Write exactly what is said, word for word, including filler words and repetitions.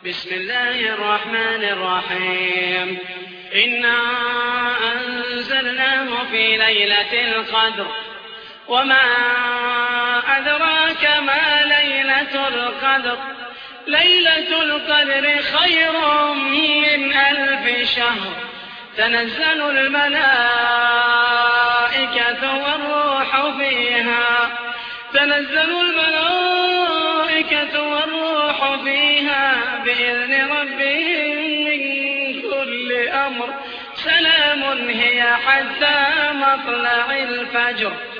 بسم الله الرحمن الرحيم إنا أنزلناه في ليلة القدر وما أدراك ما ليلة القدر ليلة القدر خير من ألف شهر تنزل الملائكة والروح فيها تنزل الملائكة والروح فيها بإذن ربهم من كل أمر سلام هي حتى مطلع الفجر